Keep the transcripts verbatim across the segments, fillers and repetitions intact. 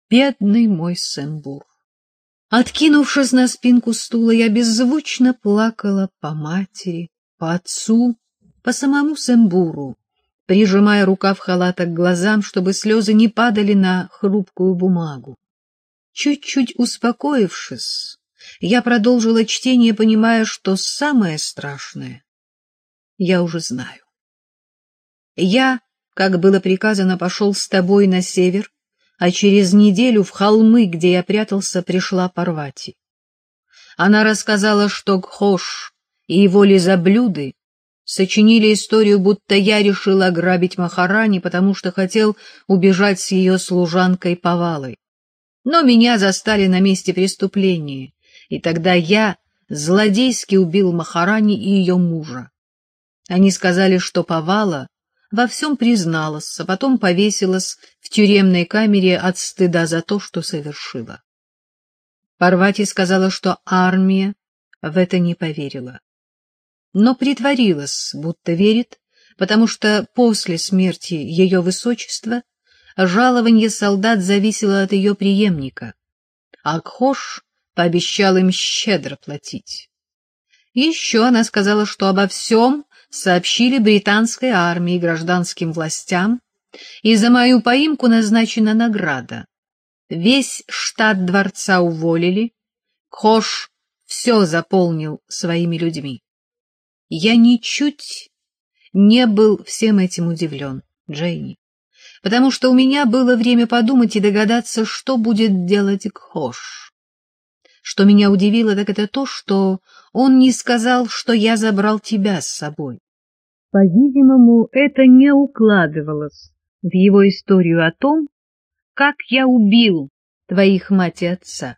Бедный мой Сэмбур! Откинувшись на спинку стула, я беззвучно плакала по матери, по отцу, по самому Сэмбуру, прижимая рукав халата к глазам, чтобы слезы не падали на хрупкую бумагу. Чуть-чуть успокоившись, я продолжила чтение, понимая, что самое страшное я уже знаю. Я, как было приказано, пошел с тобой на север, а через неделю в холмы, где я прятался, пришла Парвати. Она рассказала, что Гхош и его лизоблюды сочинили историю, будто я решил ограбить Махарани, потому что хотел убежать с ее служанкой Павалой. Но меня застали на месте преступления, и тогда я злодейски убил Махарани и ее мужа. Они сказали, что Павала во всем призналась, а потом повесилась в тюремной камере от стыда за то, что совершила. Парвати сказала, что армия в это не поверила, но притворилась, будто верит, потому что после смерти ее высочества жалование солдат зависело от ее преемника, а Гхош пообещал им щедро платить. Еще она сказала, что обо всем сообщили британской армии и гражданским властям, и за мою поимку назначена награда. Весь штат дворца уволили, Гхош все заполнил своими людьми. Я ничуть не был всем этим удивлен, Джейни, потому что у меня было время подумать и догадаться, что будет делать Гхош. Что меня удивило, так это то, что он не сказал, что я забрал тебя с собой. По-видимому, это не укладывалось в его историю о том, как я убил твоих мать и отца.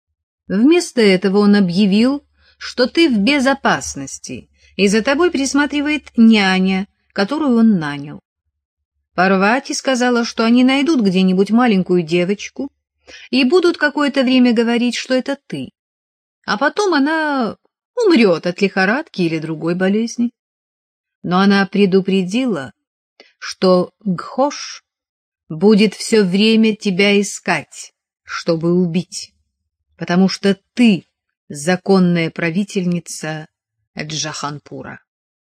Вместо этого он объявил, что ты в безопасности, и за тобой присматривает няня, которую он нанял. Парвати сказала, что они найдут где-нибудь маленькую девочку и будут какое-то время говорить, что это ты, а потом она умрет от лихорадки или другой болезни. Но она предупредила, что Гхош будет все время тебя искать, чтобы убить, потому что ты законная правительница Джаханпура.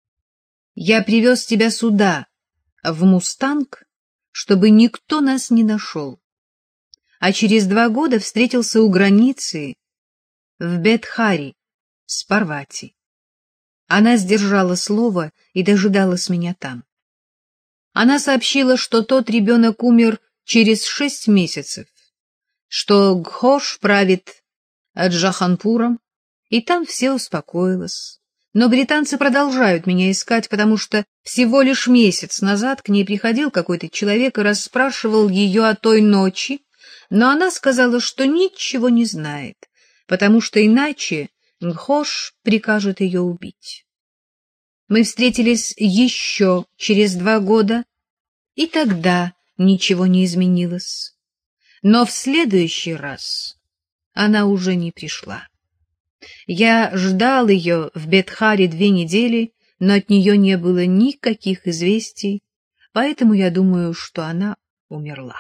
Я привез тебя сюда, в Мустанг, чтобы никто нас не нашел, а через два года встретился у границы в Бетхари с Парвати. Она сдержала слово и дожидалась меня там. Она сообщила, что тот ребенок умер через шесть месяцев, что Гхош правит Джаханпуром, и там все успокоилось. Но британцы продолжают меня искать, потому что всего лишь месяц назад к ней приходил какой-то человек и расспрашивал ее о той ночи, но она сказала, что ничего не знает, потому что иначе Гхош прикажет ее убить. Мы встретились еще через два года, и тогда ничего не изменилось. Но в следующий раз она уже не пришла. Я ждал ее в Бетхаре две недели, но от нее не было никаких известий, поэтому я думаю, что она умерла.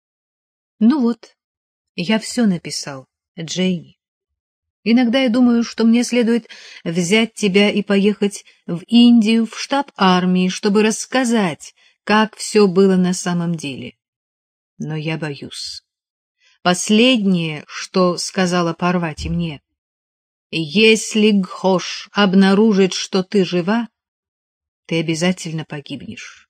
Ну вот, я все написал, Джейни. Иногда я думаю, что мне следует взять тебя и поехать в Индию, в штаб армии, чтобы рассказать, как все было на самом деле. Но я боюсь. Последнее, что сказала Парвати мне: если Гхош обнаружит, что ты жива, ты обязательно погибнешь.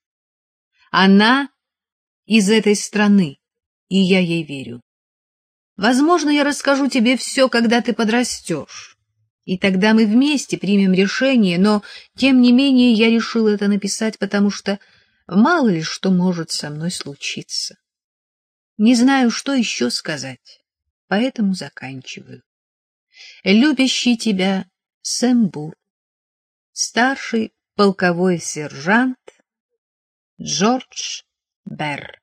Она из этой страны, и я ей верю. Возможно, я расскажу тебе все, когда ты подрастешь, и тогда мы вместе примем решение, но, тем не менее, я решил это написать, потому что мало ли что может со мной случиться. Не знаю, что еще сказать, поэтому заканчиваю. Любящий тебя Сэмбур, старший полковой сержант Джордж Берр.